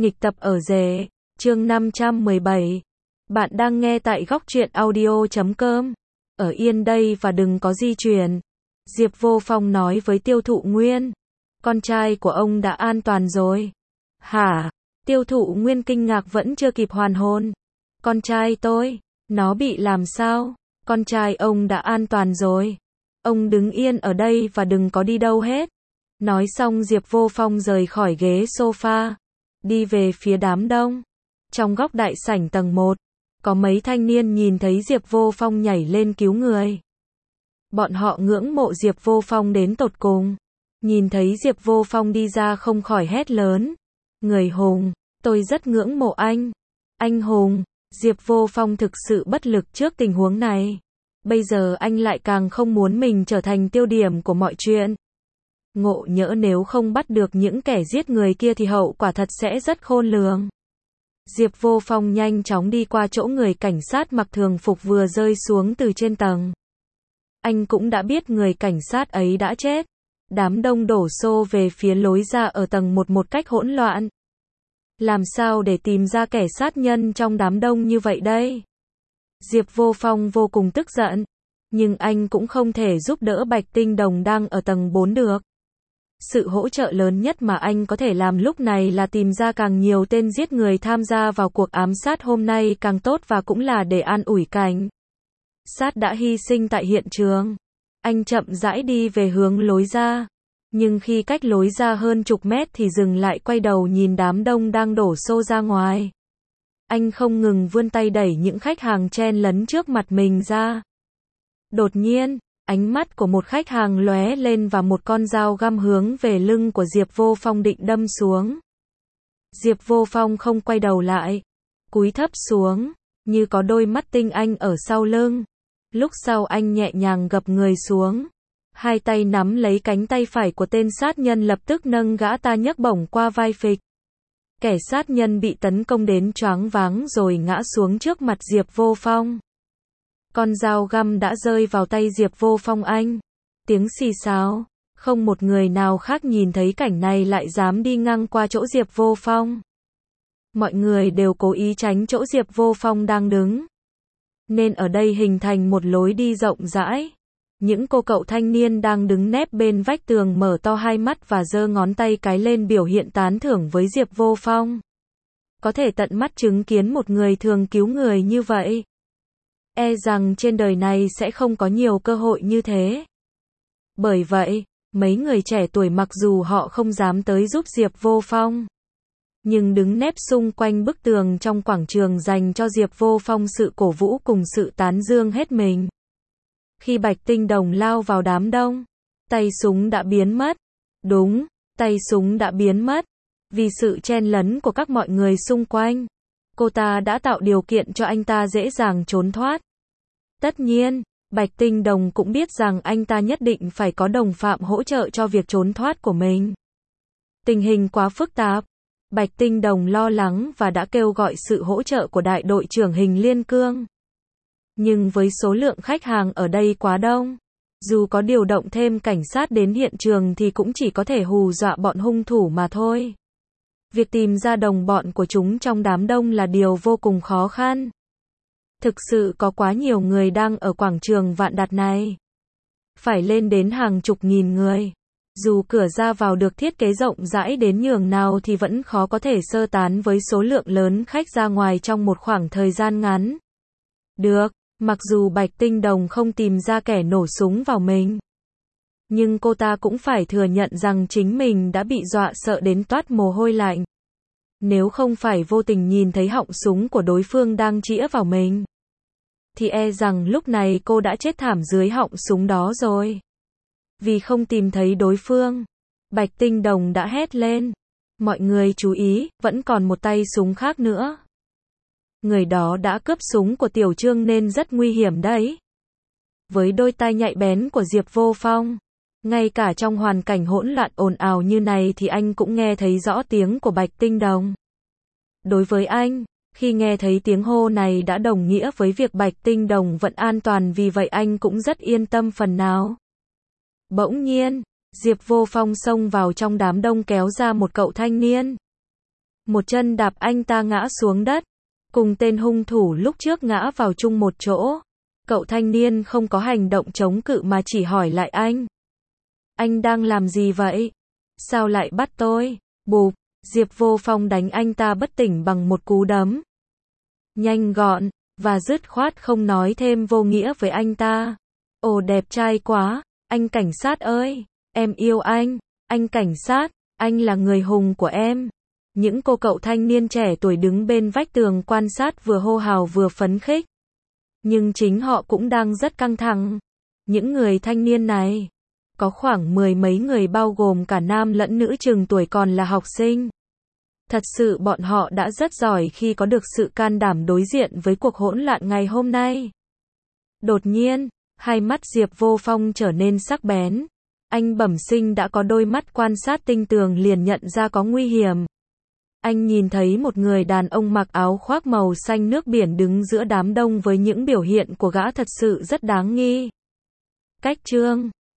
Nghịch tập ở rể, chương 517. Bạn đang nghe tại góc truyện audio.com. Ở yên đây và đừng có di chuyển. Diệp Vô Phong nói với Tiêu Thụ Nguyên. Con trai của ông đã an toàn rồi. Hả? Tiêu Thụ Nguyên kinh ngạc vẫn chưa kịp hoàn hồn. Con trai tôi, nó bị làm sao? Con trai ông đã an toàn rồi. Ông đứng yên ở đây và đừng có đi đâu hết. Nói xong Diệp Vô Phong rời khỏi ghế sofa, đi về phía đám đông. Trong góc đại sảnh tầng 1, có mấy thanh niên nhìn thấy Diệp Vô Phong nhảy lên cứu người. Bọn họ ngưỡng mộ Diệp Vô Phong đến tột cùng. Nhìn thấy Diệp Vô Phong đi ra không khỏi hét lớn. Người hùng, tôi rất ngưỡng mộ anh. Anh hùng, Diệp Vô Phong thực sự bất lực trước tình huống này. Bây giờ anh lại càng không muốn mình trở thành tiêu điểm của mọi chuyện. Ngộ nhỡ nếu không bắt được những kẻ giết người kia thì hậu quả thật sẽ rất khôn lường. Diệp Vô Phong nhanh chóng đi qua chỗ người cảnh sát mặc thường phục vừa rơi xuống từ trên tầng. Anh cũng đã biết người cảnh sát ấy đã chết. Đám đông đổ xô về phía lối ra ở tầng 1 một cách hỗn loạn. Làm sao để tìm ra kẻ sát nhân trong đám đông như vậy đây? Diệp Vô Phong vô cùng tức giận. Nhưng anh cũng không thể giúp đỡ Bạch Tinh Đồng đang ở tầng 4 được. Sự hỗ trợ lớn nhất mà anh có thể làm lúc này là tìm ra càng nhiều tên giết người tham gia vào cuộc ám sát hôm nay càng tốt và cũng là để an ủi cảnh sát đã hy sinh tại hiện trường. Anh chậm rãi đi về hướng lối ra. Nhưng khi cách lối ra hơn chục mét thì dừng lại quay đầu nhìn đám đông đang đổ xô ra ngoài. Anh không ngừng vươn tay đẩy những khách hàng chen lấn trước mặt mình ra. Đột nhiên, ánh mắt của một khách hàng lóe lên và một con dao găm hướng về lưng của Diệp Vô Phong định đâm xuống. Diệp Vô Phong không quay đầu lại, cúi thấp xuống, như có đôi mắt tinh anh ở sau lưng. Lúc sau anh nhẹ nhàng gập người xuống, hai tay nắm lấy cánh tay phải của tên sát nhân lập tức nâng gã ta nhấc bổng qua vai phịch. Kẻ sát nhân bị tấn công đến choáng váng rồi ngã xuống trước mặt Diệp Vô Phong. Con dao găm đã rơi vào tay Diệp Vô Phong anh. Tiếng xì xào. Không một người nào khác nhìn thấy cảnh này lại dám đi ngang qua chỗ Diệp Vô Phong. Mọi người đều cố ý tránh chỗ Diệp Vô Phong đang đứng. Nên ở đây hình thành một lối đi rộng rãi. Những cô cậu thanh niên đang đứng nép bên vách tường mở to hai mắt và giơ ngón tay cái lên biểu hiện tán thưởng với Diệp Vô Phong. Có thể tận mắt chứng kiến một người thường cứu người như vậy. E rằng trên đời này sẽ không có nhiều cơ hội như thế. Bởi vậy, mấy người trẻ tuổi mặc dù họ không dám tới giúp Diệp Vô Phong, nhưng đứng nép xung quanh bức tường trong quảng trường dành cho Diệp Vô Phong sự cổ vũ cùng sự tán dương hết mình. Khi Bạch Tinh Đồng lao vào đám đông, tay súng đã biến mất. Đúng, tay súng đã biến mất. Vì sự chen lấn của các mọi người xung quanh, cô ta đã tạo điều kiện cho anh ta dễ dàng trốn thoát. Tất nhiên, Bạch Tinh Đồng cũng biết rằng anh ta nhất định phải có đồng phạm hỗ trợ cho việc trốn thoát của mình. Tình hình quá phức tạp. Bạch Tinh Đồng lo lắng và đã kêu gọi sự hỗ trợ của đại đội trưởng Hình Liên Cương. Nhưng với số lượng khách hàng ở đây quá đông, dù có điều động thêm cảnh sát đến hiện trường thì cũng chỉ có thể hù dọa bọn hung thủ mà thôi. Việc tìm ra đồng bọn của chúng trong đám đông là điều vô cùng khó khăn. Thực sự có quá nhiều người đang ở quảng trường Vạn Đạt này. Phải lên đến hàng chục nghìn người. Dù cửa ra vào được thiết kế rộng rãi đến nhường nào thì vẫn khó có thể sơ tán với số lượng lớn khách ra ngoài trong một khoảng thời gian ngắn. Được, mặc dù Bạch Tinh Đồng không tìm ra kẻ nổ súng vào mình, nhưng cô ta cũng phải thừa nhận rằng chính mình đã bị dọa sợ đến toát mồ hôi lạnh. Nếu không phải vô tình nhìn thấy họng súng của đối phương đang chĩa vào mình, thì e rằng lúc này cô đã chết thảm dưới họng súng đó rồi. Vì không tìm thấy đối phương, Bạch Tinh Đồng đã hét lên. Mọi người chú ý, vẫn còn một tay súng khác nữa. Người đó đã cướp súng của Tiểu Trương nên rất nguy hiểm đấy. Với đôi tai nhạy bén của Diệp Vô Phong, ngay cả trong hoàn cảnh hỗn loạn ồn ào như này thì anh cũng nghe thấy rõ tiếng của Bạch Tinh Đồng. Đối với anh, khi nghe thấy tiếng hô này đã đồng nghĩa với việc Bạch Tinh Đồng vẫn an toàn, vì vậy anh cũng rất yên tâm phần nào. Bỗng nhiên, Diệp Vô Phong xông vào trong đám đông kéo ra một cậu thanh niên. một chân đạp anh ta ngã xuống đất, cùng tên hung thủ lúc trước ngã vào chung một chỗ. Cậu thanh niên không có hành động chống cự mà chỉ hỏi lại anh. Anh đang làm gì vậy? Sao lại bắt tôi? Bụp, Diệp Vô Phong đánh anh ta bất tỉnh bằng một cú đấm. Nhanh gọn, và dứt khoát không nói thêm vô nghĩa với anh ta. Ồ đẹp trai quá, anh cảnh sát ơi, em yêu anh cảnh sát, anh là người hùng của em. Những cô cậu thanh niên trẻ tuổi đứng bên vách tường quan sát vừa hô hào vừa phấn khích. Nhưng chính họ cũng đang rất căng thẳng. Những người thanh niên này, có khoảng 10 mấy người bao gồm cả nam lẫn nữ chừng tuổi còn là học sinh. Thật sự bọn họ đã rất giỏi khi có được sự can đảm đối diện với cuộc hỗn loạn ngày hôm nay. Đột nhiên, hai mắt Diệp Vô Phong trở nên sắc bén. Anh bẩm sinh đã có đôi mắt quan sát tinh tường liền nhận ra có nguy hiểm. Anh nhìn thấy một người đàn ông mặc áo khoác màu xanh nước biển đứng giữa đám đông với những biểu hiện của gã thật sự rất đáng nghi. Cách chương